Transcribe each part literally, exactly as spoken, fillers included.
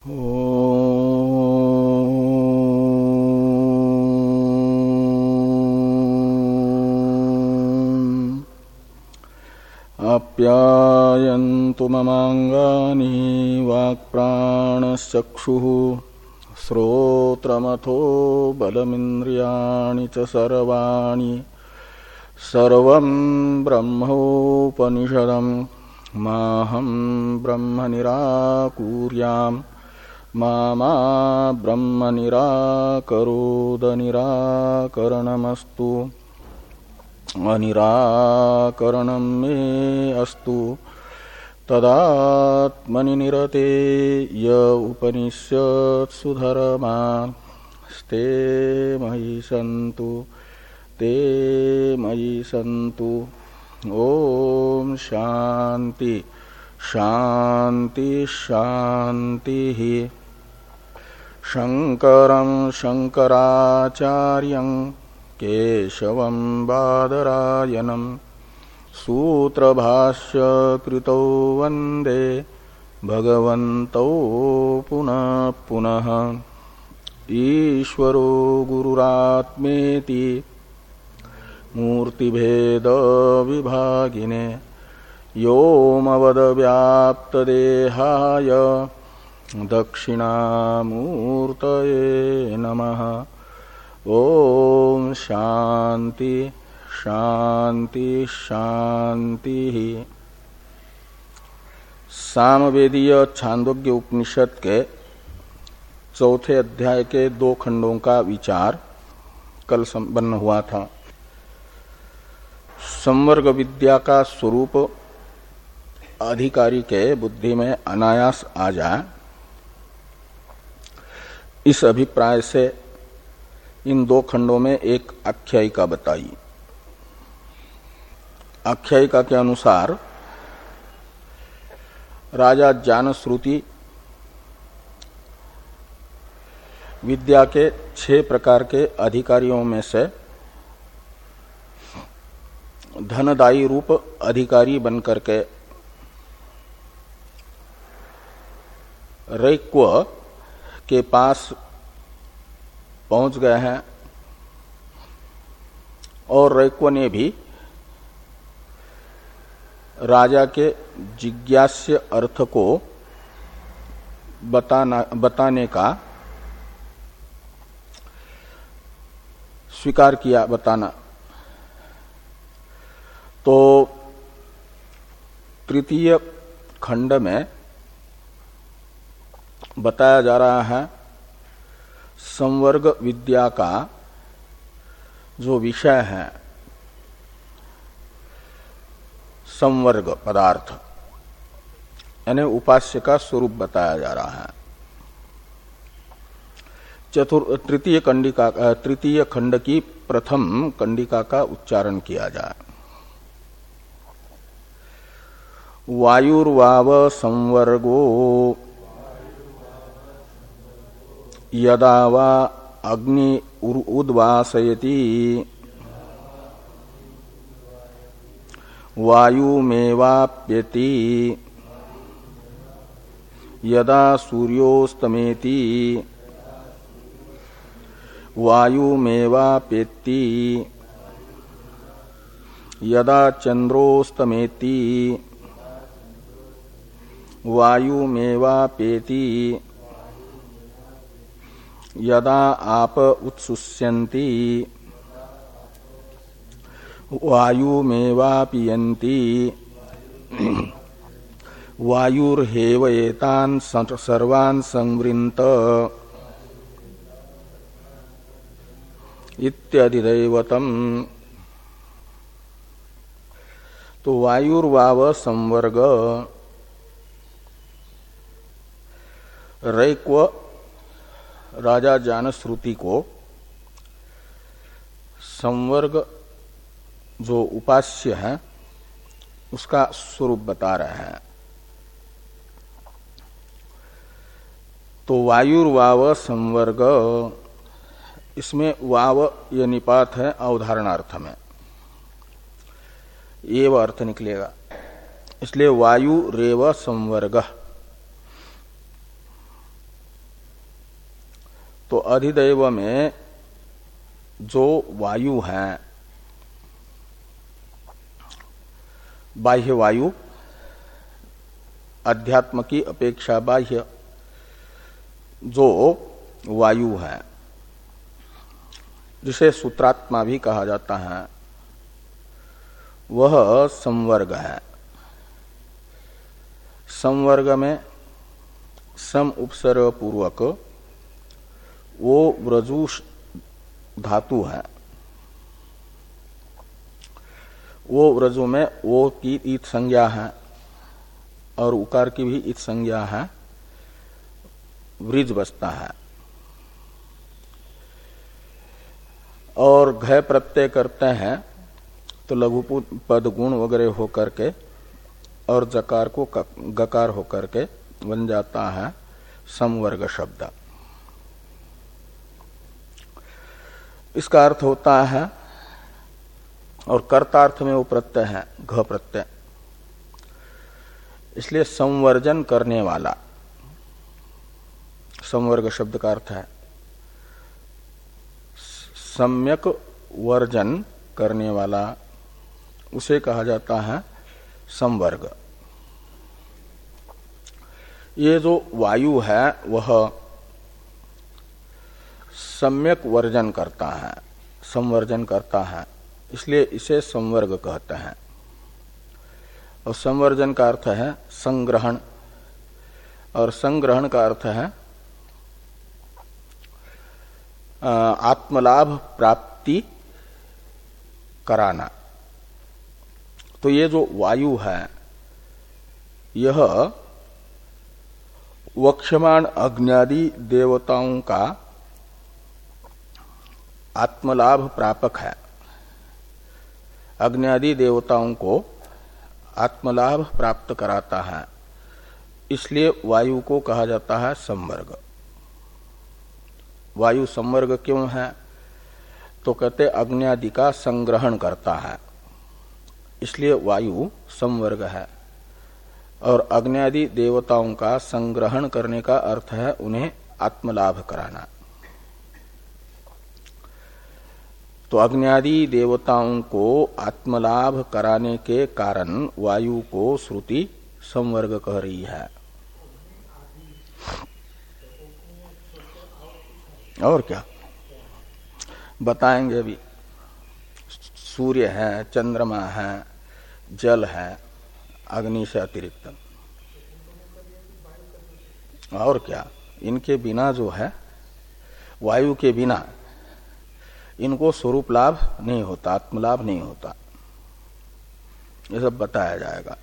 आप्यायन्तु ममाङ्गानि वाक्प्राणश्चक्षुः श्रोत्रमथो बलमिन्द्रियाणि च सर्वाणि सर्वं ब्रह्मोपनिषदं माहं ब्रह्म निराकुर्याम् मा मा ब्रह्म निराकरोद निराकरणमस्तु अनिराकरणं मे अस्तु तदात्मनि निरते य उपनिषत्सु धर्मास्ते मयि सन्तु ते मयि सन्तु। ओम शांति शांति शांति। शंकरं शंकराचार्यं केशवं बादरायणं सूत्रभाष्य कृतौ वंदे भगवन्तौ पुनः पुनः। ईश्वरो गुरुरात्मेति मूर्तिभेद विभागिने योमवद व्याप्तदेहाय दक्षिणामूर्तये नमः। ओम शांति शांति शांति। सामवेदीय छांदोग्य उपनिषद के चौथे अध्याय के दो खंडों का विचार कल संपन्न हुआ था। संवर्ग विद्या का स्वरूप अधिकारी के बुद्धि में अनायास आ जाए, इस अभिप्राय से इन दो खंडों में एक आख्यायिका बताई। आख्यायिका के अनुसार राजा जानश्रुति विद्या के छह प्रकार के अधिकारियों में से धनदायी रूप अधिकारी बनकर के रैक्व के पास पहुंच गए हैं और रैक्व ने भी राजा के जिज्ञास्य अर्थ को बताना बताने का स्वीकार किया बताना। तो तृतीय खंड में बताया जा रहा है संवर्ग विद्या का जो विषय है, संवर्ग पदार्थ यानी उपास्य का स्वरूप बताया जा रहा है। चतुर् तृतीय कंडिका तृतीय खंड की प्रथम कंडिका का उच्चारण किया जाए। वायुर्वाव संवर्गो यदा वा अग्नि उद्वासयति वायुमेवाप्यति यदा सूर्योस्तमेति वायुमेवाप्यति यदा चंद्रोस्तमेति वायुमेवापेति यदा आप उत्सुष्यन्ति वायुमेवापियन्ति वायुर्हेवएतान् सर्वान् संवृन्त इत्यादिदैवतम्। तो वायुर्वाव संवर्ग रैक्व राजा जानश्रुति को संवर्ग जो उपास्य है उसका स्वरूप बता रहे हैं। तो वायुर्वाव संवर्ग, इसमें वाव ये निपात है अवधारणार्थ में, ये वह अर्थ निकलेगा। इसलिए वायु रेव संवर्ग तो अधिदैव में जो वायु है, बाह्य वायु, अध्यात्म की अपेक्षा बाह्य जो वायु है, जिसे सूत्रात्मा भी कहा जाता है, वह संवर्ग है। संवर्ग में सम उपसर्ग पूर्वक वो व्रजु धातु है। वो व्रजु में वो की ईत संज्ञा है और उकार की भी ईत संज्ञा है, वृज बसता है। और घय प्रत्यय करते हैं तो लघु पद गुण वगैरह होकर के और जकार को गकार होकर के बन जाता है संवर्ग शब्द। इसका अर्थ होता है, और कर्तार्थ में वो प्रत्यय है घ प्रत्यय, इसलिए संवर्जन करने वाला संवर्ग शब्द का अर्थ है। सम्यक वर्जन करने वाला, उसे कहा जाता है संवर्ग। ये जो वायु है वह सम्यक वर्जन करता है, संवर्जन करता है, इसलिए इसे संवर्ग कहते हैं। और संवर्जन का अर्थ है संग्रहण, और संग्रहण का अर्थ है आत्मलाभ प्राप्ति कराना। तो ये जो वायु है यह वक्ष्यमाण अग्न्यादि देवताओं का आत्मलाभ प्रापक है। अग्न्यादि देवताओं को आत्मलाभ प्राप्त कराता है, इसलिए वायु को कहा जाता है संवर्ग। वायु संवर्ग क्यों है? तो कहते अग्न्यादि का संग्रहण करता है, इसलिए वायु संवर्ग है। और अग्न्यादि देवताओं का संग्रहण करने का अर्थ है उन्हें आत्मलाभ कराना। तो अग्न्यादि देवताओं को आत्मलाभ कराने के कारण वायु को श्रुति संवर्ग कह रही है। और क्या बताएंगे अभी? सूर्य है, चंद्रमा है, जल है, अग्नि से अतिरिक्त। और क्या, इनके बिना जो है, वायु के बिना इनको स्वरूप लाभ नहीं होता, आत्मलाभ नहीं होता। ये सब बताया जाएगा।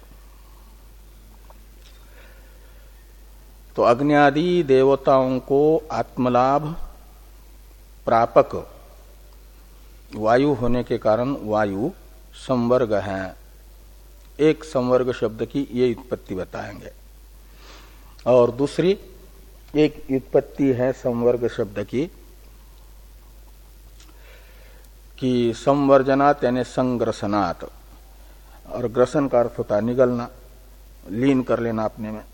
तो अग्न्यादि देवताओं को आत्मलाभ प्रापक वायु होने के कारण वायु संवर्ग है। एक संवर्ग शब्द की ये उत्पत्ति बताएंगे। और दूसरी एक उत्पत्ति है संवर्ग शब्द की कि संवर्जनात् यानी संग्रसनात्, और ग्रसन का अर्थ होता है निगलना, लीन कर लेना अपने में।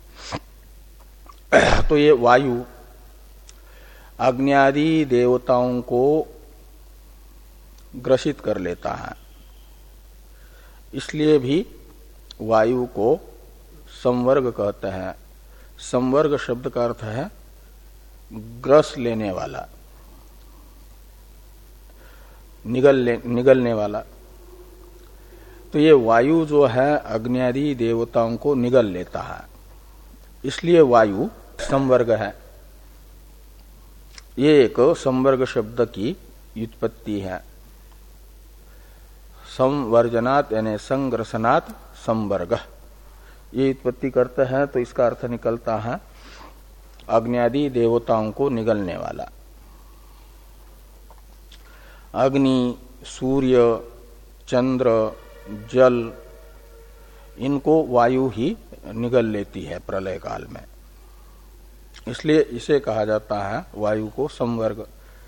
तो ये वायु अग्न्यादि देवताओं को ग्रसित कर लेता है, इसलिए भी वायु को संवर्ग कहते हैं। संवर्ग शब्द का अर्थ है ग्रस लेने वाला, निगल ले, निगलने वाला। तो ये वायु जो है अग्न्यादि देवताओं को निगल लेता है, इसलिए वायु संवर्ग है। ये एक संवर्ग शब्द की व्युत्पत्ति है। संवर्जनात् यानी संग्रसनात् संवर्ग, ये उत्पत्ति करते हैं तो इसका अर्थ निकलता है अग्न्यादि देवताओं को निगलने वाला। अग्नि, सूर्य, चंद्र, जल, इनको वायु ही निगल लेती है प्रलय काल में, इसलिए इसे कहा जाता है वायु को संवर्ग।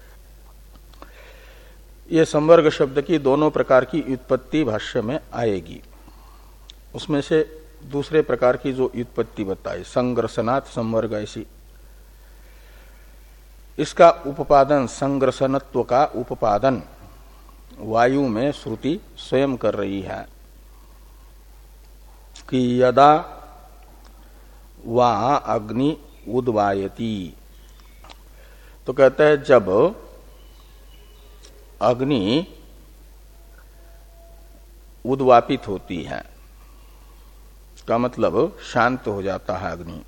ये संवर्ग शब्द की दोनों प्रकार की व्युत्पत्ति भाष्य में आएगी। उसमें से दूसरे प्रकार की जो व्युत्पत्ति बताई संग्रसनात् संवर्ग, ऐसी इसका उपादान संग्रसनत्व का उपादान वायु में श्रुति स्वयं कर रही है कि यदा वा अग्नि उद्वायति, तो कहते हैं जब अग्नि उद्वापित होती है, का मतलब शांत हो जाता है अग्नि,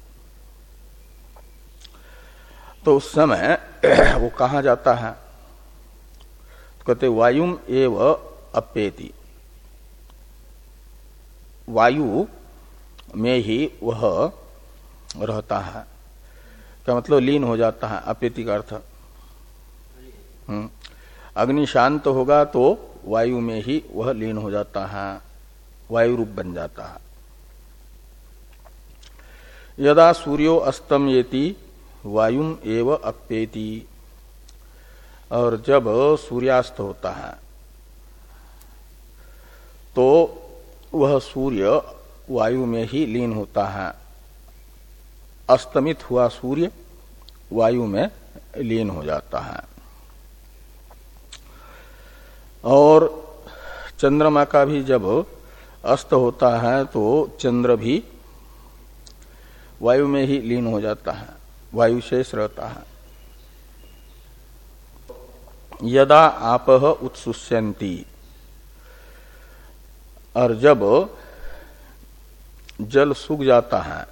तो उस समय वो कहाँ जाता है? तो कहते वायुम एव अप्येति, वायु में ही वह रहता है, का मतलब लीन हो जाता है। अप्येति का अर्थ हम्म अग्नि शांत होगा तो वायु में ही वह लीन हो जाता है, वायु रूप बन जाता है। यदा सूर्यो अस्तमयेति वायुम एव अप्येति, और जब सूर्यास्त होता है तो वह सूर्य वायु में ही लीन होता है। अस्तमित हुआ सूर्य वायु में लीन हो जाता है। और चंद्रमा का भी जब अस्त होता है तो चंद्र भी वायु में ही लीन हो जाता है, वायु शेष रहता है। यदा आपह उत्सुष्यन्ति, और जब जल सूख जाता है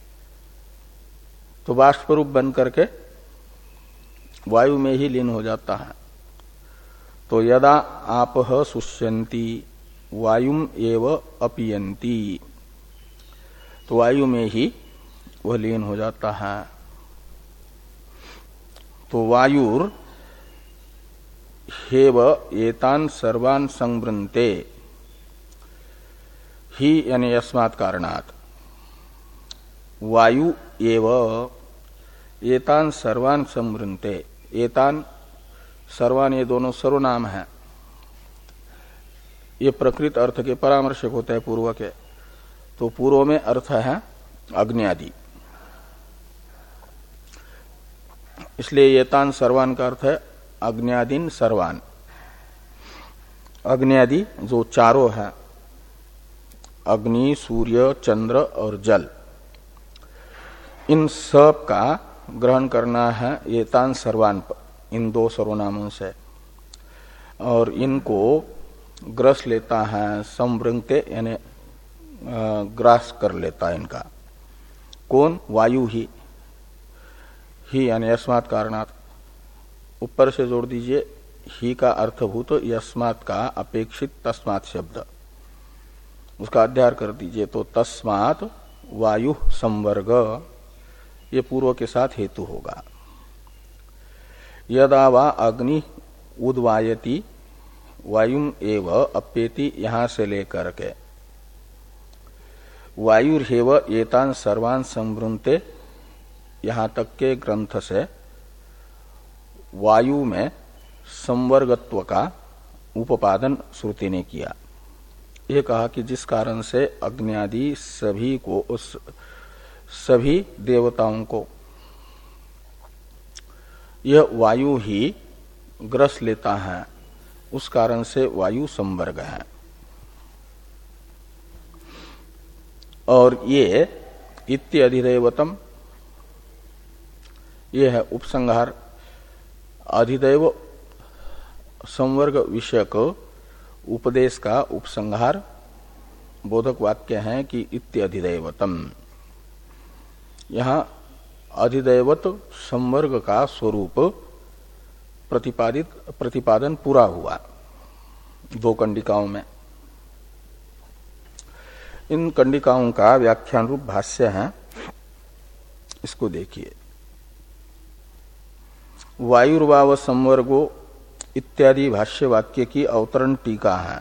तो बाष्प रूप बन करके वायु में ही लीन हो जाता है। तो यदा आपह शुष्यन्ति वायुम एव अपीयन्ति, तो वायु में ही वह लीन हो जाता है। तो वायुर हेव एतान सर्वान संवृन्ते ही, यानी अस्मात् कारणात्, वायु एव एतान सर्वान संवृन्ते। एतान सर्वान ये दोनों सर्वनाम है, ये प्रकृत अर्थ के परामर्शक होते हैं पूर्व के। तो पूर्व में अर्थ है अग्नि, इसलिए एतान सर्वान का अर्थ है अग्न्यादीन सर्वान। अग्न्यादि जो चारों है, अग्नि, सूर्य, चंद्र और जल, इन सब का ग्रहण करना है एतान सर्वान, इन दो सर्वनामों से। और इनको ग्रस लेता है संवृंगते, यानी ग्रास कर लेता है इनका। कौन? वायु ही ही यानी अस्मात् कारणात्। ऊपर से जोड़ दीजिए ही का अर्थभूत यस्मात् का अपेक्षित तस्मात् शब्द, उसका अध्यार कर दीजिए। तो तस्मात् वायु संवर्ग, ये पूर्व के साथ हेतु होगा। यदा वा अग्नि उद्वायति वायुम एव अप्येति, यहां से लेकर के वायुर्हेव एतान सर्वान संवृन्ते, यहां तक के ग्रंथ से वायु में संवर्गत्व का उपादान श्रुति ने किया। ये कहा कि जिस कारण से अग्न्यादि सभी को, उस सभी देवताओं को यह वायु ही ग्रस लेता है, उस कारण से वायु संवर्ग है। और ये इत्यधिदैवतम, ये है उपसंहार। अधिदैव संवर्ग विषयक उपदेश का उपसंहार बोधक वाक्य है कि इत्यधिदैवतम। यहां अधिदैवत संवर्ग का स्वरूप प्रतिपादित प्रतिपादन पूरा हुआ दो कंडिकाओं में। इन कंडिकाओं का व्याख्यान रूप भाष्य है, इसको देखिए। वायुर्वाव संवर्गो इत्यादि भाष्य वाक्य की अवतरण टीका है।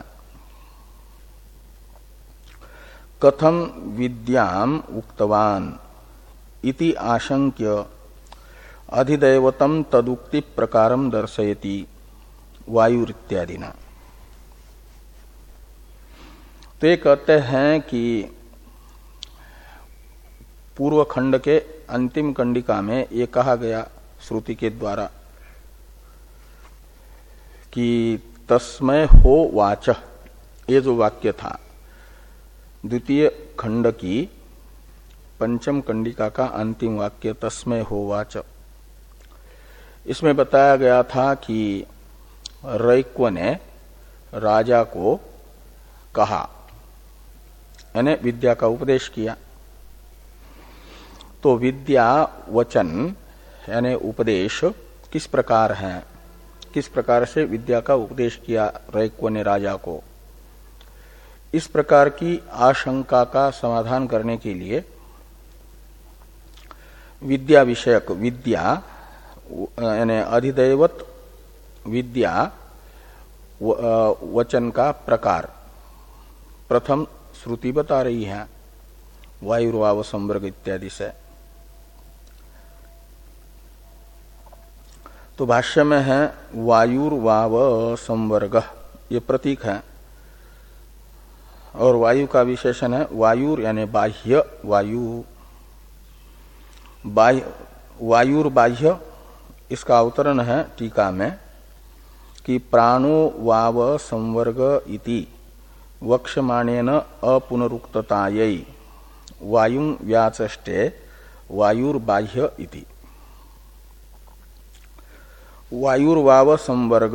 कथम विद्याम उक्तवान इति आशंक्य अधिदैवतम तदुक्ति प्रकारम दर्शयति वायुरित्यादिना। तो ये कहते हैं कि पूर्व खंड के अंतिम कंडिका में ये कहा गया श्रुति के द्वारा कि तस्मै हो वाच, ये जो वाक्य था द्वितीय खंड की पंचम कंडिका का अंतिम वाक्य तस्मै हो वाच, इसमें बताया गया था कि रैक्व ने राजा को कहा, यानी विद्या का उपदेश किया। तो विद्या वचन यानी उपदेश किस प्रकार है, किस प्रकार से विद्या का उपदेश किया रैक्व ने राजा को, इस प्रकार की आशंका का समाधान करने के लिए विद्या विषयक विद्या यानी अधिदैवत विद्या वचन का प्रकार प्रथम श्रुति बता रही है वायुर्वाव संवर्ग इत्यादि से। तो भाष्य में है वायुर्वाव संवर्ग, ये प्रतीक है, और वायु का विशेषण है वायुर यानी बाह्य वायु। बाह्य वायुर बाह्य, इसका अवतरण है टीका में कि प्राणो वाव संवर्ग इति वक्षमाणेन अपुनरुक्ततायै वायुं व्याचष्टे वायुर्बाह्य इति। वायुर्वाव संवर्ग,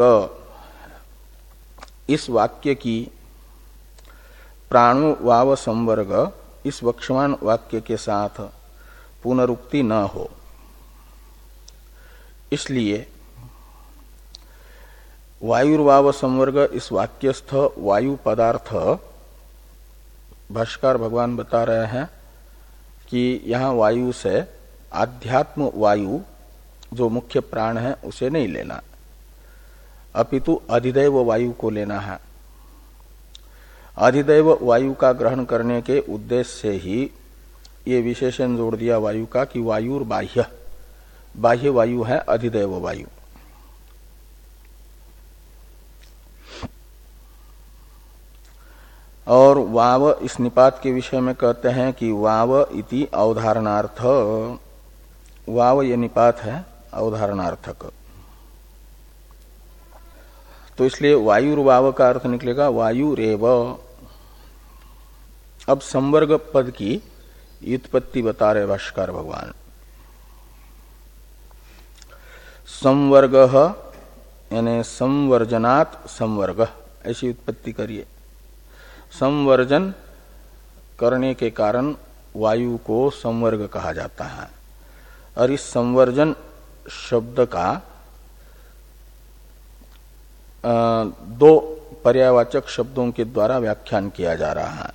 इस वाक्य की प्राणो वाव संवर्ग इस वक्षमान वाक्य के साथ पुनरुक्ति न हो, इसलिए वायुर्वाव संवर्ग इस वाक्यस्थ वायु पदार्थ भाष्यकार भगवान बता रहे हैं कि यहाँ वायु से आध्यात्म वायु जो मुख्य प्राण है उसे नहीं लेना, अपितु अधिदैव वायु को लेना है। अधिदैव वायु का ग्रहण करने के उद्देश्य से ही ये विशेषण जोड़ दिया वायु का कि वायुर बाह्य, बाह्य वायु है अधिदैव वायु। और वाव इस निपात के विषय में कहते हैं कि वाव इति अवधारणार्थ, वाव ये निपात है अवधारणार्थक, तो इसलिए वायुर्वाव का अर्थ निकलेगा वायुरेव। अब संवर्ग पद की व्युत्पत्ति बता रहे भाष्यकार भगवान। संवर्ग यानी संवर्जनात् संवर्ग, ऐसी उत्पत्ति करिए। संवर्जन करने के कारण वायु को संवर्ग कहा जाता है, और इस संवर्जन शब्द का दो पर्यायवाचक शब्दों के द्वारा व्याख्यान किया जा रहा है।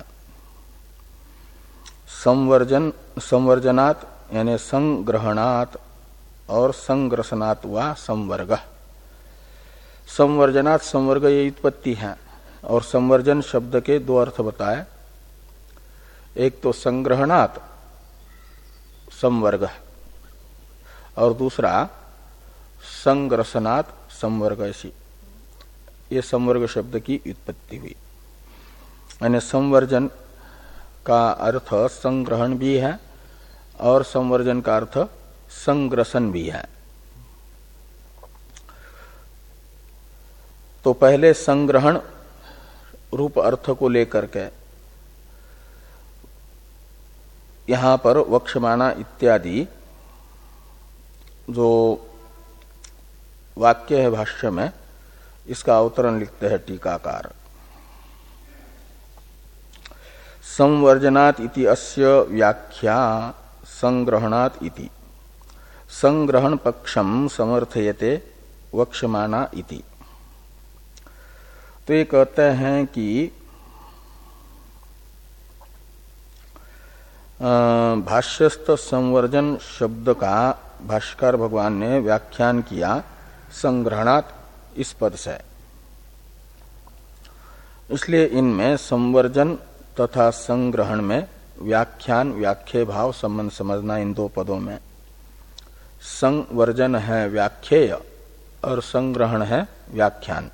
संवर्जन, संवर्जनात् यानी संग्रहणात् और संग्रसनात् वा संवर्ग। संवर्जनात् संवर्ग ये उत्पत्ति है, और संवर्जन शब्द के दो अर्थ बताए, एक तो संग्रहणात् संवर्ग और दूसरा संग्रसनात् संवर्ग, ऐसी ये संवर्ग शब्द की उत्पत्ति हुई। यानी संवर्जन का अर्थ संग्रहण भी है और संवर्जन का अर्थ संग्रसन भी है। तो पहले संग्रहण रूप अर्थ को लेकर के यहां पर वक्षमाना इत्यादि जो वाक्य है भाष्य में, इसका अवतरण लिखते हैं टीकाकार। संवर्जनात् इति अस्य व्याख्या संग्रहणात् इति संग्रहण पक्षम समर्थयते वक्षमाना इति। तो ये कहते हैं कि भाष्यस्थ संवर्जन शब्द का भाष्यकार भगवान ने व्याख्यान किया संग्रहणात् इस पद से, इसलिए इनमें संवर्जन तथा संग्रहण में व्याख्यान व्याख्ये भाव संबंध समझना। इन दो पदों में संवर्जन है व्याख्येय और संग्रहण है व्याख्यान।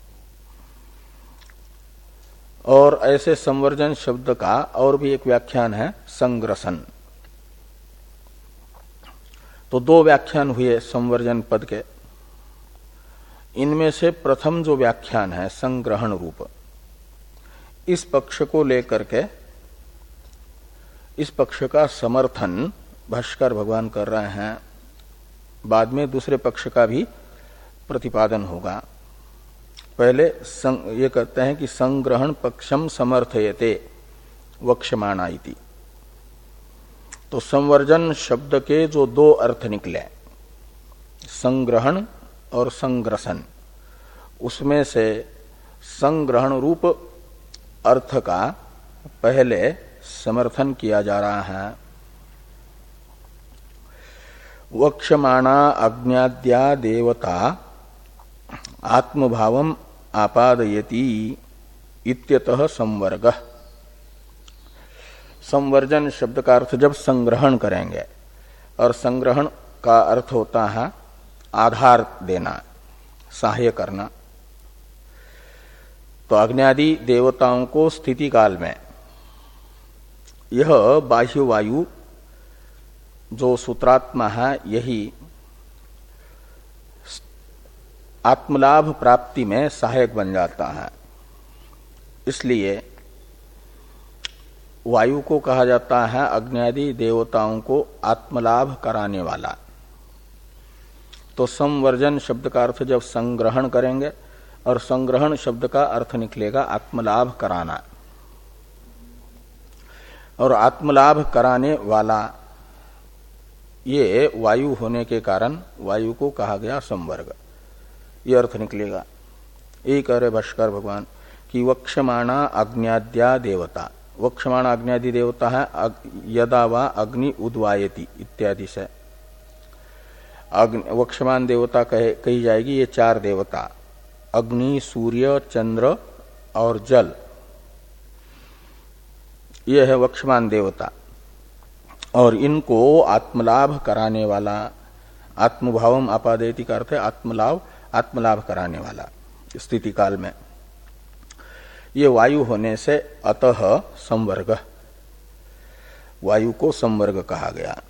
और ऐसे संवर्जन शब्द का और भी एक व्याख्यान है संग्रसन। तो दो व्याख्यान हुए संवर्जन पद के। इनमें से प्रथम जो व्याख्यान है संग्रहण रूप, इस पक्ष को लेकर के इस पक्ष का समर्थन भाष्कर भगवान कर रहे हैं। बाद में दूसरे पक्ष का भी प्रतिपादन होगा। पहले ये कहते हैं कि संग्रहण पक्षम समर्थयते वक्ष्यमाणा इति। तो संवर्जन शब्द के जो दो अर्थ निकले, संग्रहण और संग्रसन, उसमें से संग्रहण रूप अर्थ का पहले समर्थन किया जा रहा है। वक्ष्यमाणा अज्ञाद्या देवता आत्मभावम आपादयति इत्यतः संवर्ग। संवर्जन शब्द का अर्थ जब संग्रहण करेंगे, और संग्रहण का अर्थ होता है आधार देना, सहाय करना। तो अग्न्यादि देवताओं को स्थिति काल में यह बाह्य वायु जो सूत्रात्मा है, यही आत्मलाभ प्राप्ति में सहायक बन जाता है। इसलिए वायु को कहा जाता है अग्न्यादि देवताओं को आत्मलाभ कराने वाला। तो संवर्जन शब्द का अर्थ जब संग्रहण करेंगे, और संग्रहण शब्द का अर्थ निकलेगा आत्मलाभ कराना, और आत्मलाभ कराने वाला ये वायु होने के कारण वायु को कहा गया संवर्ग, ये अर्थ निकलेगा। यही कह रहे भाष्कर भगवान कि वक्ष्यमाणा अग्न्याद्या देवता, वक्ष्यमाणा अग्न्यादि देवता है यदा वा अग्नि उद्वायति इत्यादि से। वक्ष्यमान देवता कहे कही जाएगी ये चार देवता, अग्नि, सूर्य, चंद्र और जल, ये है वक्ष्यमान देवता। और इनको आत्मलाभ कराने वाला, आत्मभावम आपादेति का अर्थ है आत्मलाभ, आत्मलाभ कराने वाला स्थिति काल में, ये वायु होने से अतः संवर्ग, वायु को संवर्ग कहा गया।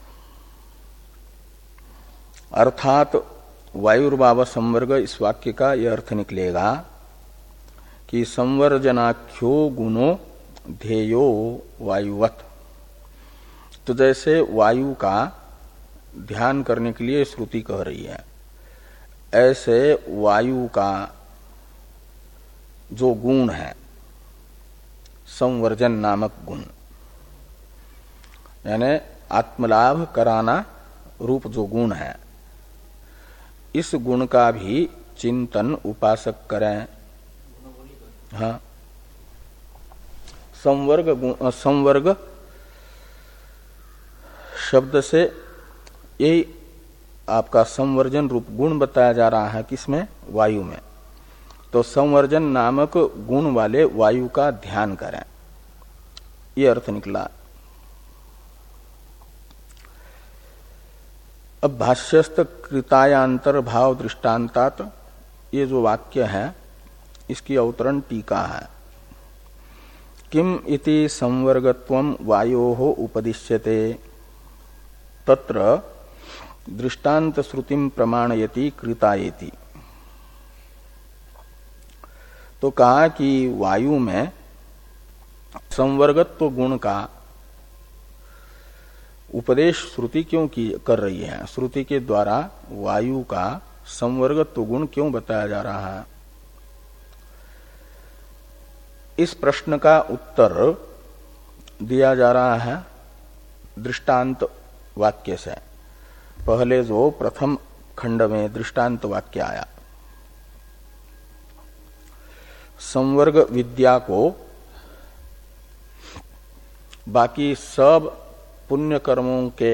अर्थात वायुर्भाव संवर्ग, इस वाक्य का यह अर्थ निकलेगा कि संवर्जनाख्यो गुणो ध्येयो वायुवत। तो जैसे वायु का ध्यान करने के लिए श्रुति कह रही है, ऐसे वायु का जो गुण है संवर्जन नामक गुण, यानी आत्मलाभ कराना रूप जो गुण है, इस गुण का भी चिंतन उपासक करें। हाँ, संवर्ग गुण, संवर्ग शब्द से यही आपका संवर्जन रूप गुण बताया जा रहा है, किसमें? वायु में। तो संवर्जन नामक गुण वाले वायु का ध्यान करें, ये अर्थ निकला। अब भाष्यस्थ कृतायांतर भाव दृष्टांतात, ये जो वाक्य है इसकी अवतरण टीका है। किम इति संवर्गत्वम वायोः उपदिश्यते तत्र दृष्टांत श्रुतिम प्रमाणयति कृतायेति। तो कहा कि वायु में संवर्गत्व गुण का उपदेश श्रुति क्यों की कर रही है, श्रुति के द्वारा वायु का संवर्गत्व गुण क्यों बताया जा रहा है। इस प्रश्न का उत्तर दिया जा रहा है दृष्टांत वाक्य से। पहले जो प्रथम खंड में दृष्टांत वाक्य आया, संवर्ग विद्या को बाकी सब पुण्य कर्मों के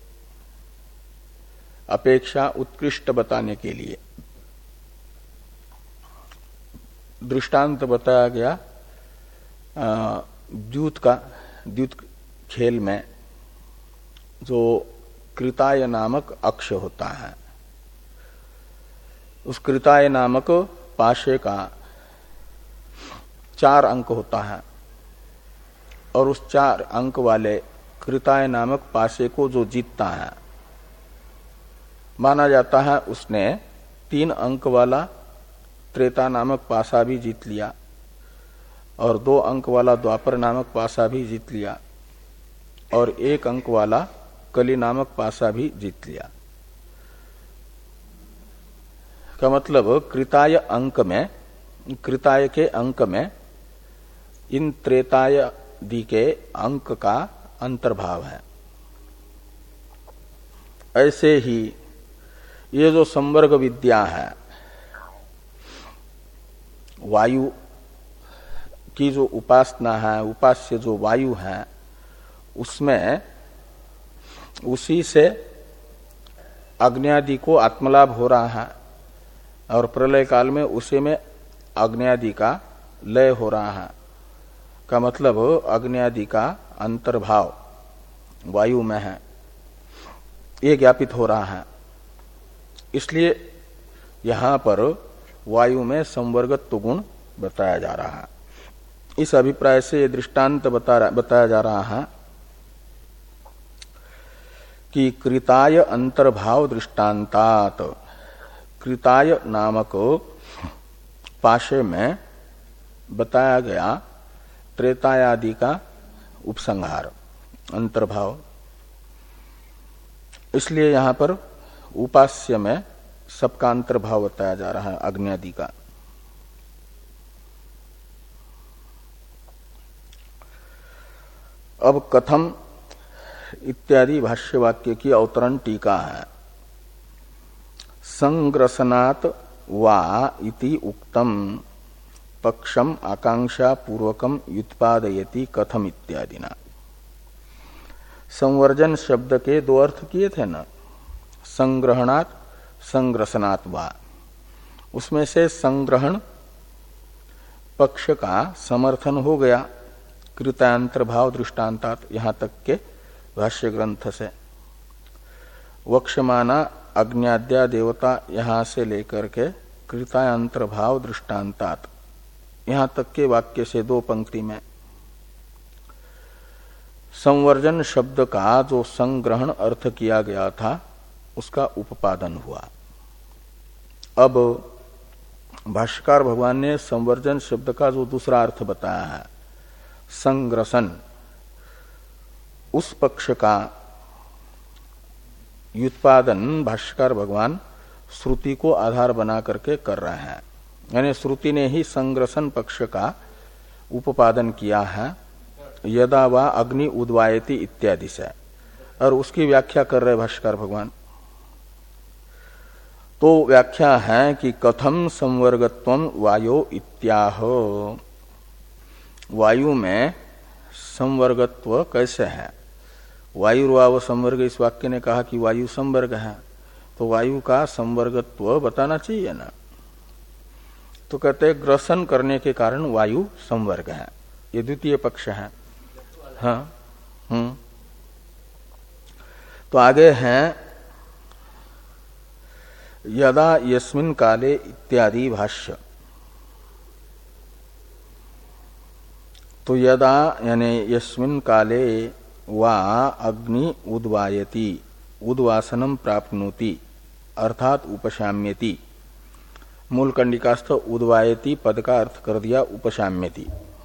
अपेक्षा उत्कृष्ट बताने के लिए दृष्टांत बताया गया द्यूत का। द्यूत खेल में जो कृताय नामक अक्ष होता है, उस कृताय नामक पाशे का चार अंक होता है, और उस चार अंक वाले कृताय नामक पाशे को जो जीतता है माना जाता है उसने तीन अंक वाला त्रेता नामक पासा भी जीत लिया और दो अंक वाला द्वापर नामक पासा भी जीत लिया और एक अंक वाला कली नामक पासा भी जीत लिया। का मतलब कृताय अंक में, कृताय के अंक में इन त्रेताय दि के अंक का अंतर्भाव है। ऐसे ही ये जो संवर्ग विद्या है, वायु की जो उपासना है, उपास्य जो वायु है, उसमें उसी से अग्न्यादि को आत्मलाभ हो रहा है और प्रलय काल में उसी में अग्न्यादि का लय हो रहा है। का मतलब अग्न्यादि का अंतर्भाव वायु में है, ये ज्ञापित हो रहा है। इसलिए यहां पर वायु में संवर्गत्व गुण बताया जा रहा है। इस अभिप्राय से दृष्टांत बता बताया जा रहा है कि कृताय अंतर्भाव दृष्टांतात, कृताय नामक पाशे में बताया गया त्रेतायादि का उपसंहार, अंतर्भाव। इसलिए यहां पर उपास्य में सबका अंतर्भाव बताया जा रहा है, अग्न्यादि का। अब कथम इत्यादि भाष्य वाक्य की अवतरण टीका है। संग्रसनात् वा इति उक्तम पक्षम आकांक्षा पूर्वकम युत्पादयति कथम इत्यादि ना। संवर्जन शब्द के दो अर्थ किए थे ना, संग्रहणात् संग्रसनात् वा। उसमें से संग्रहण पक्ष का समर्थन हो गया कृतांतर्भाव दृष्टांतात, यहां तक के भाष्य ग्रंथ से। वक्षमाना अग्न्याद्या देवता यहां से लेकर के कृतांतर्भाव दृष्टांतात, यहां तक के वाक्य से दो पंक्ति में संवर्जन शब्द का जो संग्रहण अर्थ किया गया था उसका उपादान हुआ। अब भाष्यकार भगवान ने संवर्जन शब्द का जो दूसरा अर्थ बताया है संग्रसन, उस पक्ष का व्युत्पादन भाष्यकार भगवान श्रुति को आधार बना करके कर रहे हैं। यानी श्रुति ने ही संग्रसन पक्ष का उपादन किया है, यदा वा अग्नि उद्वायति इत्यादि से, और उसकी व्याख्या कर रहे भाष्यकार भगवान। तो व्याख्या है कि कथम संवर्गत्वम वायो इत्याह, वायु में संवर्गत्व कैसे है। वायुर्वाव संवर्ग, इस वाक्य ने कहा कि वायु संवर्ग है, तो वायु का संवर्गत्व बताना चाहिए ना। तो कहते ग्रसन करने के कारण वायु संवर्ग है, ये द्वितीय पक्ष है। हाँ, हम्म तो आगे हैं यदा यस्मिन् काले इत्यादि भाष्य। तो यदा यानी यस्मिन् काले वा अग्नि उद्वायति, उद्वासनम प्राप्नोति अर्थात उपशाम्यति। मूल कंडिकास्थ उद्वायति पद का अर्थ कर दिया उपशाम्यति।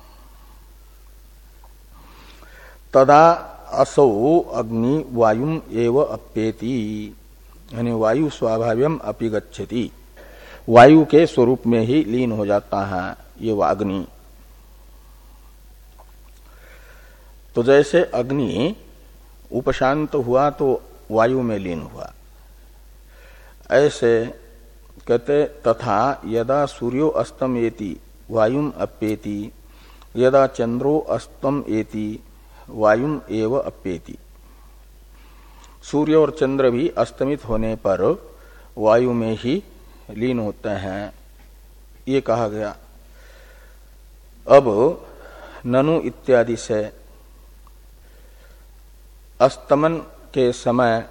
तदा असौ अग्नि वायुम एव अप्येति, यानी वायु स्वाभाव्यम अपि गच्छति, वायु के स्वरूप में ही लीन हो जाता है ये अग्नि। तो जैसे अग्नि उपशांत हुआ तो वायु में लीन हुआ, ऐसे कहते तथा यदा सूर्यो अस्तम एति वायुम अप्येति, यदा चंद्रो अस्तम एति वायुम एव अप्येति। सूर्य और चंद्र भी अस्तमित होने पर वायु में ही लीन होते हैं, ये कहा गया। अब ननु इत्यादि से अस्तमन के समय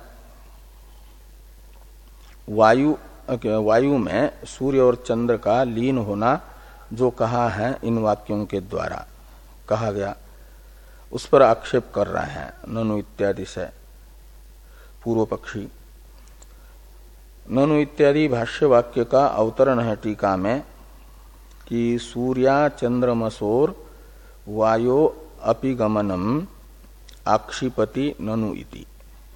वायु वायु में सूर्य और चंद्र का लीन होना जो कहा है इन वाक्यों के द्वारा कहा गया, उस पर आक्षेप कर रहे हैं ननु इत्यादि से पूर्व पक्षी। ननु इत्यादि भाष्य वाक्य का अवतरण है टीका में कि सूर्या चंद्रमसोर वायो अपिगमनम आक्षिपति ननु इति।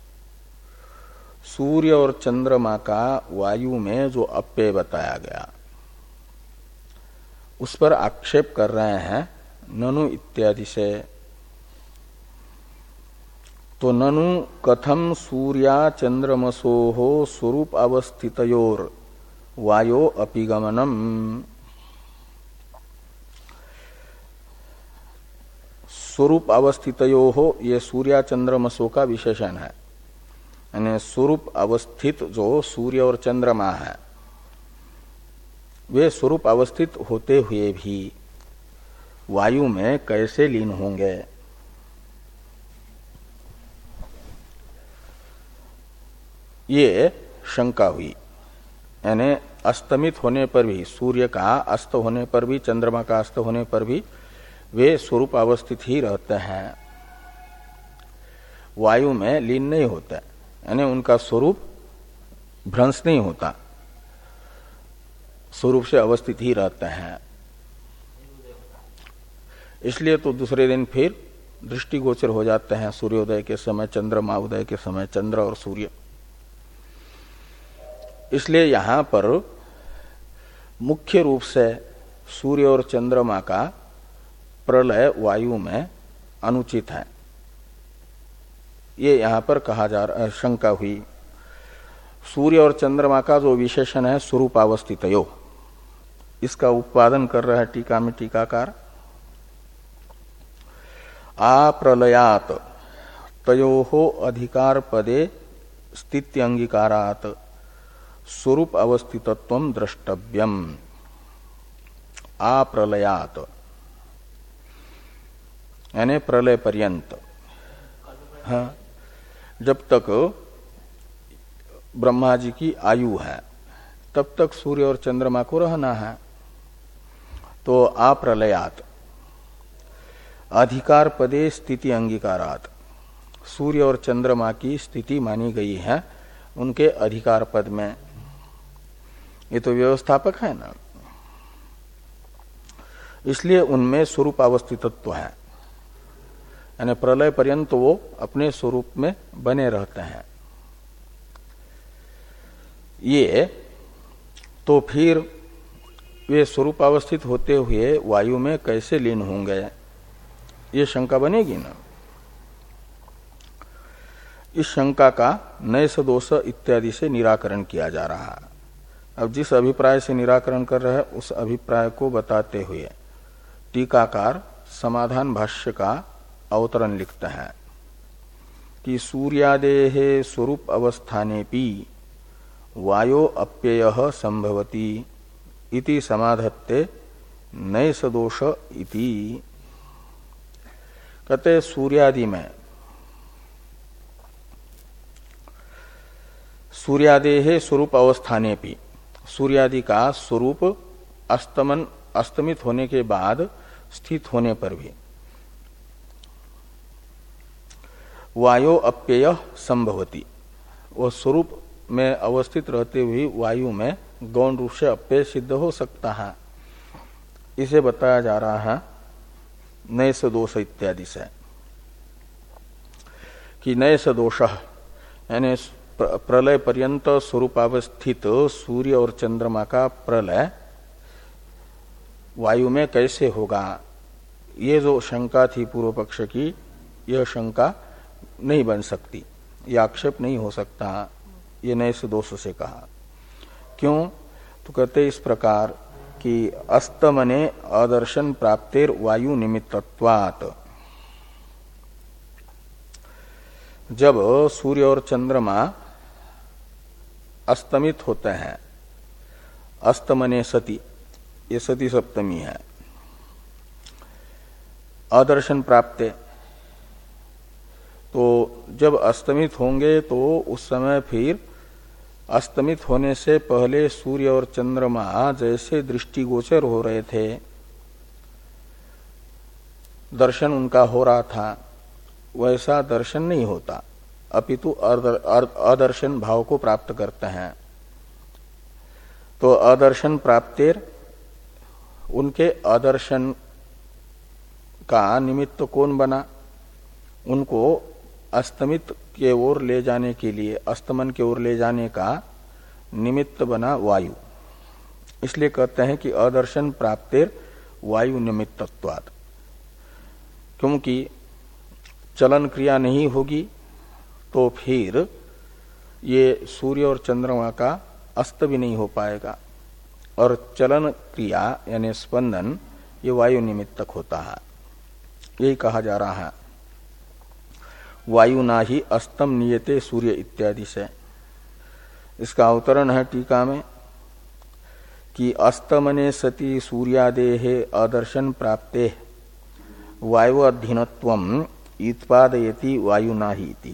सूर्य और चंद्रमा का वायु में जो अप्यय बताया गया उस पर आक्षेप कर रहे हैं ननु इत्यादि से। तो ननु कथम सूर्या चंद्रमसोः स्वरूप अवस्थितयोर वायो अपिगमनम। स्वरूप अवस्थितयोः ये सूर्या चंद्रमसो का विशेषण है, यानी स्वरूप अवस्थित जो सूर्य और चंद्रमा है वे स्वरूप अवस्थित होते हुए भी वायु में कैसे लीन होंगे। ये शंका हुई, यानी अस्तमित होने पर भी, सूर्य का अस्त होने पर भी, चंद्रमा का अस्त होने पर भी वे स्वरूप अवस्थित ही रहते हैं, वायु में लीन नहीं होते, यानी उनका स्वरूप भ्रंश नहीं होता, स्वरूप से अवस्थित ही रहते हैं। इसलिए तो दूसरे दिन फिर दृष्टिगोचर हो जाते हैं सूर्योदय के समय, चंद्रमा उदय के समय, चंद्र और सूर्य। इसलिए यहां पर मुख्य रूप से सूर्य और चंद्रमा का प्रलय वायु में अनुचित है, ये यहां पर कहा जा रहा, शंका हुई। सूर्य और चंद्रमा का जो विशेषण है स्वरूपावस्थितयो, इसका उत्पादन कर रहा है टीका में टीकाकार। आप्रलयात तयोहो अधिकार पदे स्थित्य अंगीकारात स्वरूप अवस्थितत्वम द्रष्टव्यम। आप्रलयात यानी प्रलय पर्यंत, हाँ, जब तक ब्रह्मा जी की आयु है तब तक सूर्य और चंद्रमा को रहना है। तो आप्रलयात अधिकार पदे स्थिति अंगीकारात, सूर्य और चंद्रमा की स्थिति मानी गई है उनके अधिकार पद में। ये तो व्यवस्थापक है ना, इसलिए उनमें स्वरूप अवस्थितत्व है, यानी प्रलय पर्यंत वो अपने स्वरूप में बने रहते हैं। ये तो फिर वे स्वरूप अवस्थित होते हुए वायु में कैसे लीन होंगे, ये शंका बनेगी ना। इस शंका का नैष दोष इत्यादि से निराकरण किया जा रहा है। अब जिस अभिप्राय से निराकरण कर रहे हैं उस अभिप्राय को बताते हुए टीकाकार समाधान भाष्य का अवतरण लिखते हैं कि सूर्यादेहे स्वरूप अवस्थानेपि वायो अप्ययः संभवति इति समाधत्ते नैष दोष इति। कहते सूर्यादि में, सूर्यादेहे स्वरूप अवस्थानेपि, सूर्यादि का स्वरूप अस्तमन अस्तमित होने के बाद स्थित होने पर भी वायो अप्यय संभवती, वह स्वरूप में अवस्थित रहते हुए वायु में गौण रूप से अप्यय सिद्ध हो सकता है। इसे बताया जा रहा है नैष दोष इत्यादि से कि नैष दोष यानी प्रलय पर्यंत स्वरूपावस्थित सूर्य और चंद्रमा का प्रलय वायु में कैसे होगा, ये जो शंका थी पूर्व पक्ष की, यह शंका नहीं बन सकती, यह आक्षेप नहीं हो सकता, ये नैष दोष से कहा। क्यों? तो कहते इस प्रकार कि अस्तमने अदर्शन प्राप्तेर वायु निमित्तत्वात्, जब सूर्य और चंद्रमा अस्तमित होते हैं, अस्तमने सति, ये सती सप्तमी है, अदर्शन प्राप्ते, तो जब अस्तमित होंगे तो उस समय फिर अस्तमित होने से पहले सूर्य और चंद्रमा जैसे दृष्टिगोचर हो रहे थे, दर्शन उनका हो रहा था, वैसा दर्शन नहीं होता, अपितु अदर्शन भाव को प्राप्त करते हैं। तो अदर्शन प्राप्तेर, उनके अदर्शन का निमित्त कौन बना? उनको अस्तमित के ओर ले जाने के लिए, अस्तमन के ओर ले जाने का निमित्त बना वायु। इसलिए कहते हैं कि अदर्शन प्राप्तेर वायु निमित्तत्वात्, क्योंकि चलन क्रिया नहीं होगी तो फिर ये सूर्य और चंद्रमा का अस्त भी नहीं हो पाएगा, और चलन क्रिया यानी स्पंदन ये वायु निमित्तक होता है। यही कहा जा रहा है वायु ना ही अस्तम नियते सूर्य इत्यादि से। इसका अवतरण है टीका में कि अस्तमने सति सूर्यादेहे अदर्शन प्राप्ते वायु अधीनत्वम उत्पादयति वायु ना ही इति।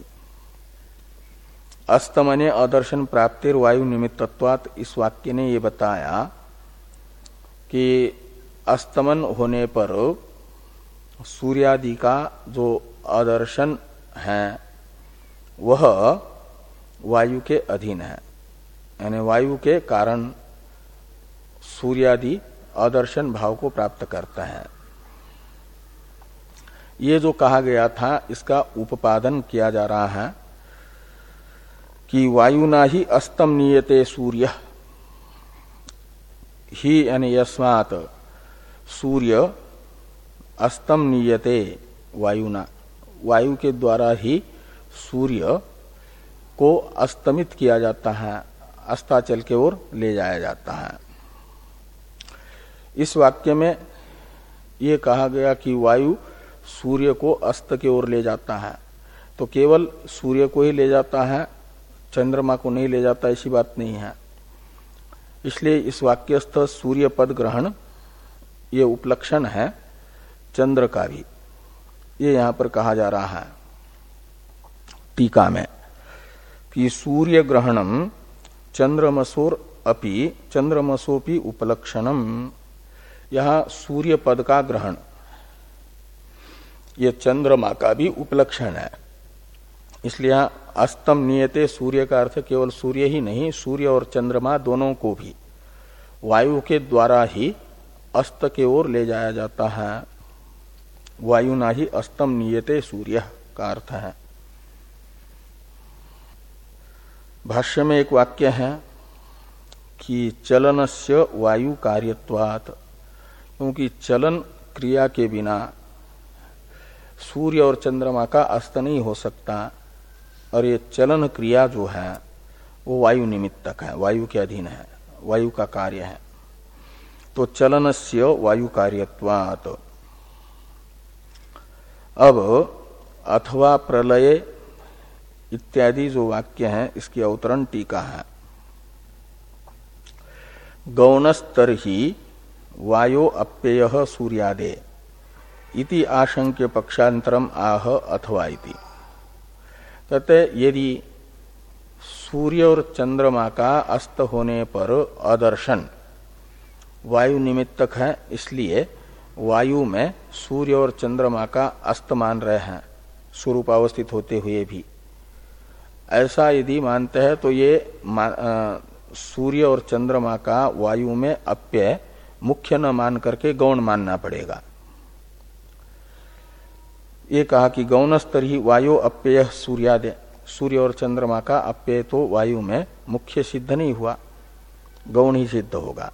अस्तमने अदर्शन प्राप्तिर वायु निमित्तत्वात्, इस वाक्य ने ये बताया कि अस्तमन होने पर सूर्यादि का जो अदर्शन है वह वायु के अधीन है, यानी वायु के कारण सूर्यादि अदर्शन भाव को प्राप्त करता है। ये जो कहा गया था इसका उपादन किया जा रहा है कि वायुना ही अस्तम नियते सूर्य ही, यानी यस्मात् सूर्य अस्तम नियते वायुना, वायु के द्वारा ही सूर्य को अस्तमित किया जाता है, अस्ताचल के ओर ले जाया जाता है। इस वाक्य में ये कहा गया कि वायु सूर्य को अस्त की ओर ले जाता है, तो केवल सूर्य को ही ले जाता है, चंद्रमा को नहीं ले जाता, ऐसी बात नहीं है। इसलिए इस वाक्यस्थ सूर्य पद ग्रहण ये उपलक्षण है चंद्र का भी, ये यहां पर कहा जा रहा है टीका में कि सूर्य ग्रहणम चंद्रमसोर अपि चंद्रमसोपि उपलक्षणम। यहां सूर्य पद का ग्रहण ये चंद्रमा का भी उपलक्षण है। इसलिए यहां अस्तम नियते सूर्य का अर्थ केवल सूर्य ही नहीं, सूर्य और चंद्रमा दोनों को भी वायु के द्वारा ही अस्त के ओर ले जाया जाता है। वायु ना ही अस्तम नियते सूर्य का अर्थ है। भाष्य में एक वाक्य है कि चलनस्य वायु कार्यत्वात्, क्योंकि चलन क्रिया के बिना सूर्य और चंद्रमा का अस्त नहीं हो सकता, और ये चलन क्रिया जो है वो वायु निमित्तक है, वायु के अधीन है, वायु का कार्य है। तो चलनस्य वायु कार्यत्वात्। अब अथवा प्रलय इत्यादि जो वाक्य हैं इसकी अवतरण टीका है। गौणस्तर ही वायो अप्यय सूर्यादे इति आशंक्य पक्षांतरम आह अथवा इति। कहते यदि सूर्य और चंद्रमा का अस्त होने पर अदर्शन वायु निमित्तक है, इसलिए वायु में सूर्य और चंद्रमा का अस्त मान रहे हैं स्वरूपावस्थित होते हुए भी, ऐसा यदि मानते हैं तो ये सूर्य और चंद्रमा का वायु में अप्यय मुख्य न मान करके गौण मानना पड़ेगा। ये कहा कि गौणस्तर ही वायु अप्यय सूर्यादे, सूर्य और चंद्रमा का अप्यय तो वायु में मुख्य सिद्ध नहीं हुआ, गौण ही सिद्ध होगा।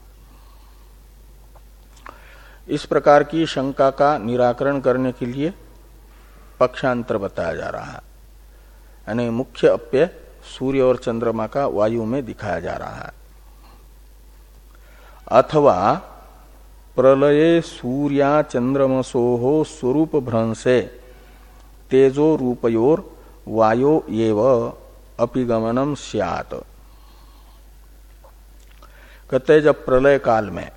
इस प्रकार की शंका का निराकरण करने के लिए पक्षांतर बताया जा रहा है, यानी मुख्य अप्यय सूर्य और चंद्रमा का वायु में दिखाया जा रहा है। अथवा प्रलये सूर्या चंद्रमसोः स्वरूप भ्रंशे तेजो रूपयोर वायो एव अपिगमनम स्यात्। कहते जब प्रलय काल में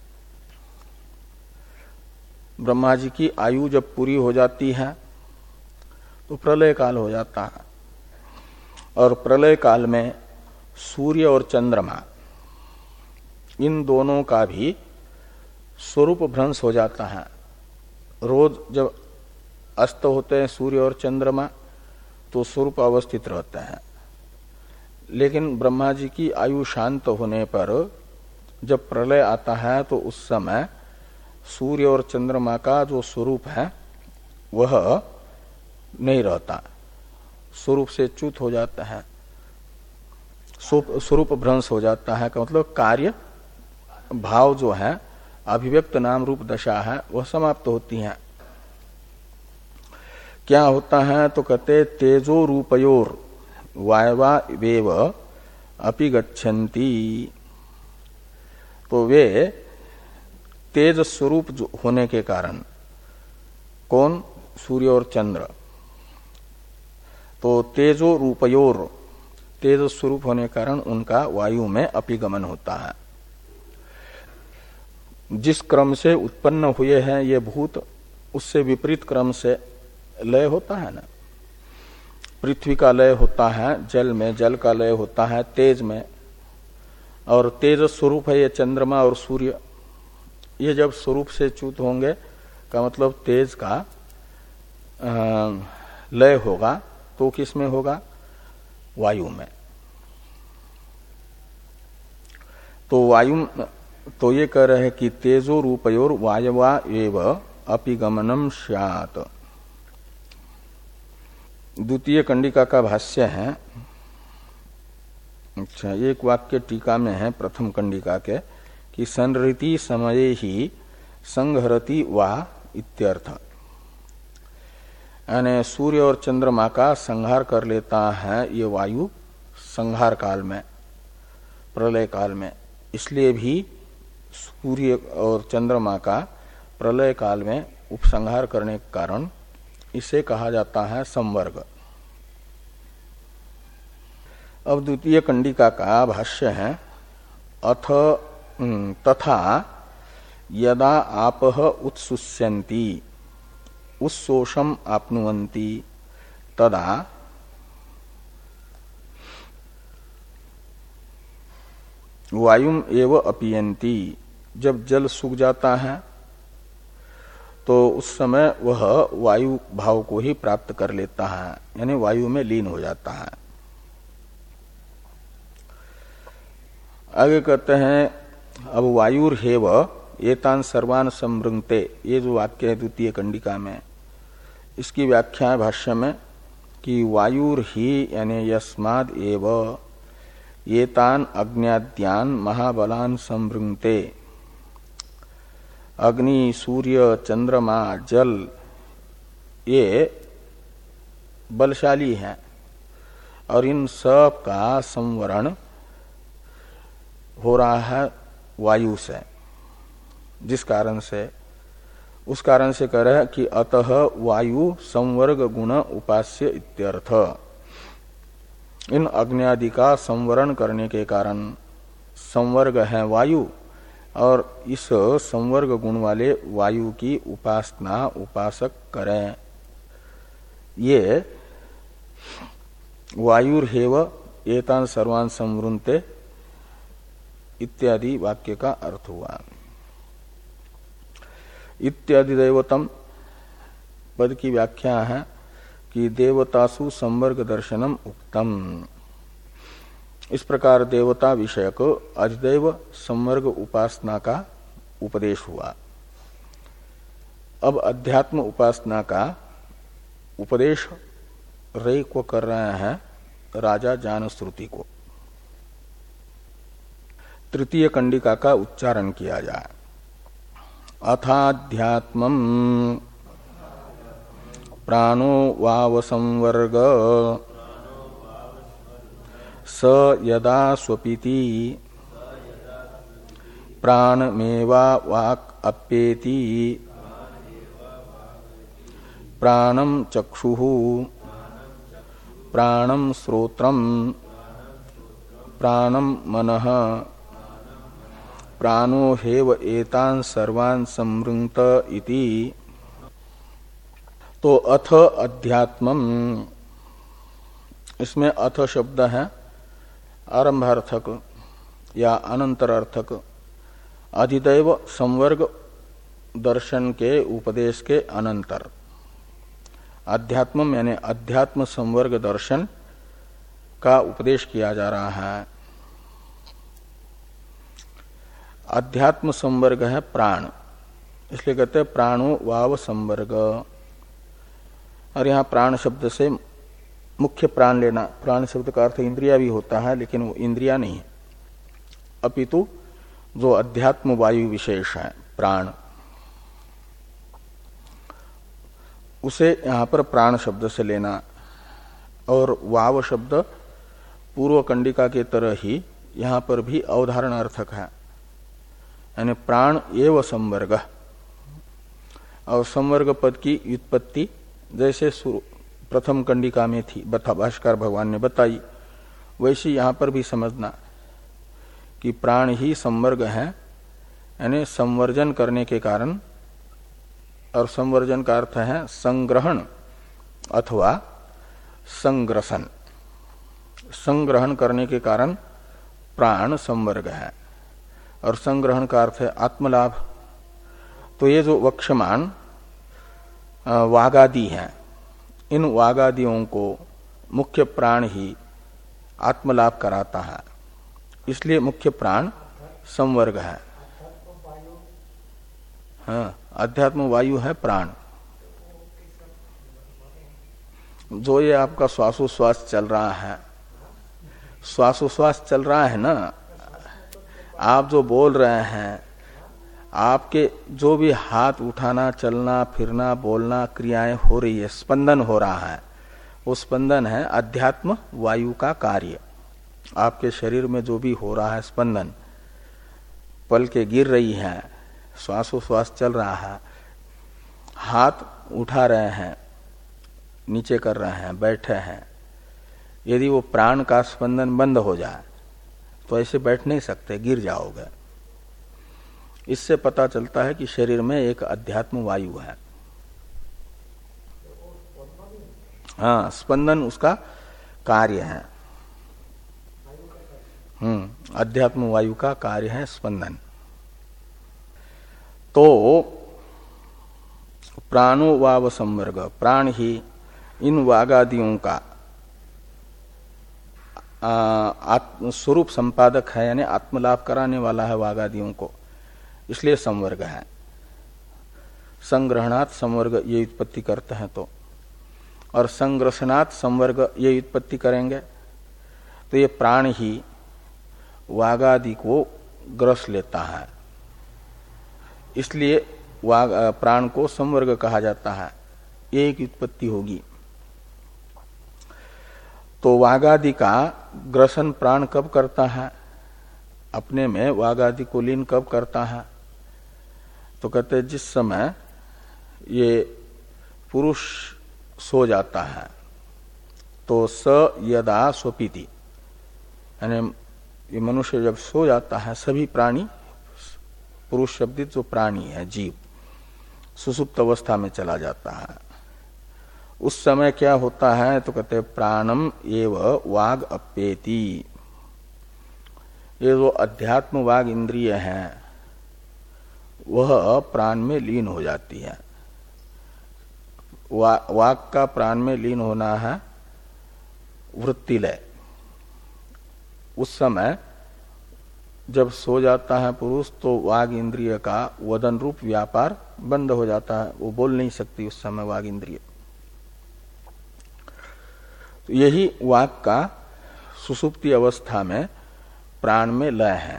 ब्रह्मा जी की आयु जब पूरी हो जाती है तो प्रलय काल हो जाता है, और प्रलय काल में सूर्य और चंद्रमा इन दोनों का भी स्वरूप भ्रंश हो जाता है। रोज जब अस्त होते हैं सूर्य और चंद्रमा तो स्वरूप अवस्थित रहते हैं, लेकिन ब्रह्मा जी की आयु शांत होने पर जब प्रलय आता है तो उस समय सूर्य और चंद्रमा का जो स्वरूप है वह नहीं रहता, स्वरूप से च्युत हो जाता है, स्वरूप भ्रंश हो जाता है। का मतलब कार्य भाव जो है, अभिव्यक्त नाम रूप दशा है, वह समाप्त होती है। क्या होता है तो कहते तेजो रूपयोर वायवा वेव अपि गच्छन्ति। तो वे तेज स्वरूप होने के कारण, कौन? सूर्य और चंद्र। तो तेजो रूपयोर, तेज स्वरूप होने के कारण उनका वायु में अपिगमन होता है। जिस क्रम से उत्पन्न हुए हैं ये भूत, उससे विपरीत क्रम से लय होता है ना। पृथ्वी का लय होता है जल में, जल का लय होता है तेज में, और तेज स्वरूप है ये चंद्रमा और सूर्य। ये जब स्वरूप से च्युत होंगे का मतलब तेज का लय होगा, तो किस में होगा? वायु में। तो वायु, तो ये कह रहे हैं कि तेजो रूपयोर वायवा एव अपिगमनम स्यात्। द्वितीय कंडिका का भाष्य है। अच्छा, एक वाक्य टीका में है प्रथम कंडिका के कि संहृति समये ही संहरति वा इत्यर्थ। यानी सूर्य और चंद्रमा का संहार कर लेता है ये वायु संहार काल में, प्रलय काल में। इसलिए भी सूर्य और चंद्रमा का प्रलय काल में उपसंहार करने के कारण इसे कहा जाता है संवर्ग। अब द्वितीय कंडिका का भाष्य है। अथ तथा यदा आपह उत्सुष्यन्ति उत्सोषम आपनुवन्ति तदा वायुम एव अपीयन्ति। जब जल सूख जाता है तो उस समय वह वायु भाव को ही प्राप्त कर लेता है, यानी वायु में लीन हो जाता है। आगे कहते हैं अब वायुर्हेव एतान सर्वान संवृंगते, ये जो वाक्य है द्वितीय कंडिका में, इसकी व्याख्या है भाष्य में कि वायुर्हि यानी यस्माद् एव एतान अग्न्याद्यान महाबलान संवृंगते। अग्नि, सूर्य, चंद्रमा, जल ये बलशाली हैं और इन सब का संवरण हो रहा है वायु से। जिस कारण से, उस कारण से कह रहे हैं कि अतः वायु संवर्ग गुण उपास्य इत्यर्थ। इन अग्न्यादि का संवरण करने के कारण संवर्ग है वायु, और इस संवर्ग गुण वाले वायु की उपासना उपासक करें। ये वायुर्हेव एतान सर्वान संवृंते इत्यादि वाक्य का अर्थ हुआ। इत्यादि देवतम पद की व्याख्या है कि देवतासु संवर्ग दर्शनम उक्तम। इस प्रकार देवता विषयक अधिदैव संवर्ग उपासना का उपदेश हुआ। अब अध्यात्म उपासना का उपदेश रे को कर रहे हैं राजा जानश्रुति को। तृतीय कंडिका का उच्चारण किया जाए। अथाध्यात्मं प्राणो वाव संवर्ग स यदा स्वपिति प्राणमेवा वाक् अप्येति प्राणं चक्षुः प्राणं श्रोत्रं प्राणं मनः प्राणो हेव एतान् सर्वान् संवृंत इति। तो अथ अध्यात्मम, इसमें अथ शब्द है आरंभार्थक या अनंतरार्थक। अधिदैव संवर्ग दर्शन के उपदेश के अनंतर अध्यात्मम यानी अध्यात्म संवर्ग दर्शन का उपदेश किया जा रहा है। अध्यात्म संवर्ग है प्राण, इसलिए कहते हैं प्राणो वाव संवर्ग। और यहाँ प्राण शब्द से मुख्य प्राण लेना, प्राण शब्द का अर्थ इंद्रिया भी होता है, लेकिन वो इंद्रिया नहीं है, अपितु जो अध्यात्म वायु विशेष है प्राण, उसे यहां पर प्राण शब्द से लेना। और वाव शब्द पूर्व कंडिका के तरह ही यहां पर भी अवधारण अर्थक है, यानी प्राण एव संवर्ग। और संवर्ग पद की व्युत्पत्ति जैसे प्रथम कंडिका में थी, बता भाष्कर भगवान ने बताई, वैसे यहां पर भी समझना कि प्राण ही संवर्ग है, यानी संवर्जन करने के कारण। और संवर्जन का अर्थ है संग्रहण अथवा संग्रसन। संग्रहण करने के कारण प्राण संवर्ग है, और संग्रहण का अर्थ है आत्मलाभ। तो ये जो वक्षमान वागादि हैं, इन वागादियों को मुख्य प्राण ही आत्मलाभ कराता है, इसलिए मुख्य प्राण संवर्ग है। हाँ, अध्यात्म वायु है प्राण। जो ये आपका श्वासोश्वास चल रहा है, श्वासोश्वास चल रहा है ना, आप जो बोल रहे हैं, आपके जो भी हाथ उठाना, चलना, फिरना, बोलना, क्रियाएं हो रही है, स्पंदन हो रहा है, वो स्पंदन है अध्यात्म वायु का कार्य। आपके शरीर में जो भी हो रहा है स्पंदन, पलकें गिर रही हैं, श्वासोश्वास चल रहा है, हाथ उठा रहे हैं, नीचे कर रहे हैं, बैठे हैं, यदि वो प्राण का स्पंदन बंद हो जाए तो ऐसे बैठ नहीं सकते, गिर जाओगे। इससे पता चलता है कि शरीर में एक अध्यात्म वायु है। हाँ, स्पंदन उसका कार्य है। हम्म अध्यात्म वायु का कार्य है स्पंदन। तो प्राणो वाव संवर्ग, प्राण ही इन वागादियों का स्वरूप संपादक है, यानी आत्मलाभ कराने वाला है वागादियों को, इसलिए संवर्ग है। संग्रहणात् संवर्ग ये उत्पत्ति करते हैं तो, और संग्रसनात् संवर्ग ये उत्पत्ति करेंगे तो ये प्राण ही वागादि को ग्रस लेता है, इसलिए वाग प्राण को संवर्ग कहा जाता है। एक उत्पत्ति होगी। तो वागादि का ग्रसन प्राण कब करता है, अपने में वागादि को लीन कब करता है, तो कहते हैं जिस समय ये पुरुष सो जाता है तो स यदा स्वपीति, यानी ये मनुष्य जब सो जाता है, सभी प्राणी, पुरुष शब्दित जो प्राणी है, जीव, सुसुप्त अवस्था में चला जाता है। उस समय क्या होता है, तो कहते हैं प्राणम एव वाग अप्येति। ये जो अध्यात्म वाग इंद्रिय है वह प्राण में लीन हो जाती है। वा, वाग का प्राण में लीन होना है वृत्तिलय। उस समय जब सो जाता है पुरुष तो वाग इंद्रिय का वदन रूप व्यापार बंद हो जाता है, वो बोल नहीं सकती उस समय वाग इंद्रिय। तो यही वाग का सुसुप्ति अवस्था में प्राण में लय है।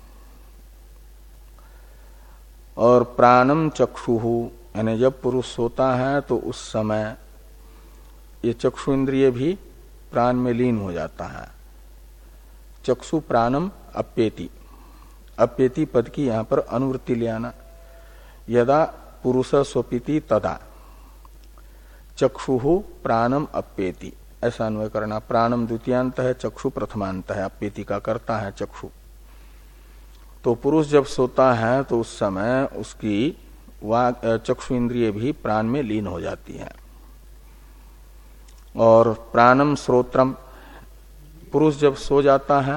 और प्राणम चक्षुहु, यानी जब पुरुष सोता है तो उस समय ये चक्षु इंद्रिय भी प्राण में लीन हो जाता है। चक्षु प्राणम अप्येति, अप्येति पद की यहां पर अनुवृत्ति ले आना। यदा पुरुष स्वपीति तदा चक्षु प्राणम अप्येति, ऐसा अन्वय करना। प्राणम द्वितीयांत है, चक्षु प्रथमांत है, अप्येति का करता है चक्षु। तो पुरुष जब सोता है तो उस समय उसकी चक्षु इंद्रिय भी प्राण में लीन हो जाती है। और प्राणम श्रोत्रम, पुरुष जब सो जाता है,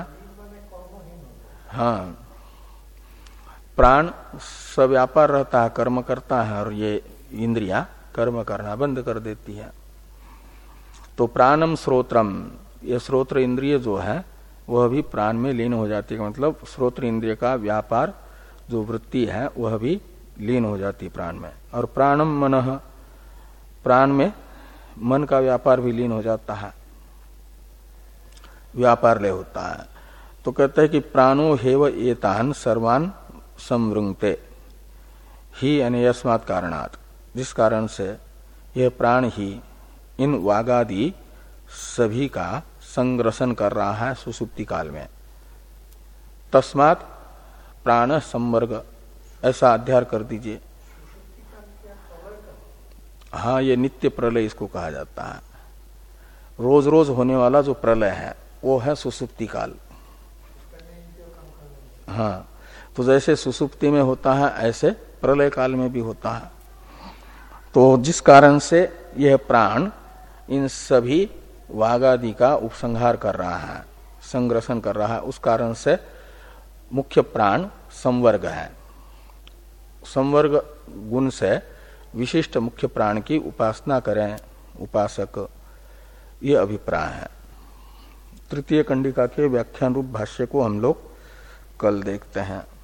हाँ, प्राण सव्यापार रहता है, कर्म करता है, और ये इंद्रियां कर्म करना बंद कर देती है। तो प्राणम श्रोत्रम, ये श्रोत्र इंद्रिय जो है वह भी प्राण में लीन हो जाती है। मतलब श्रोत्र इंद्रिय का व्यापार जो वृत्ति है वह भी लीन हो जाती प्राण में। और प्राणम मनः, प्राण में मन का व्यापार भी लीन हो जाता है, व्यापार ले होता है। तो कहते हैं कि प्राणो हेव एतान सर्वान संवृंगते ही अनेयस्मात् कारणात्, जिस कारण से यह प्राण ही इन वागादि सभी का संग्रसन कर रहा है सुसुप्ति काल में। तस्मात् प्राण संवर्ग, ऐसा अध्याय कर दीजिए। हाँ, ये नित्य प्रलय इसको कहा जाता है। रोज रोज होने वाला जो प्रलय है वो है सुसुप्ति काल। हाँ, तो जैसे सुसुप्ति में होता है ऐसे प्रलय काल में भी होता है। तो जिस कारण से यह प्राण इन सभी वागादि का उपसंहार कर रहा है, संग्रसन कर रहा है, उस कारण से मुख्य प्राण संवर्ग है। संवर्ग गुण से विशिष्ट मुख्य प्राण की उपासना करें उपासक, ये अभिप्राय है। तृतीय कंडिका के व्याख्यान रूप भाष्य को हम लोग कल देखते हैं।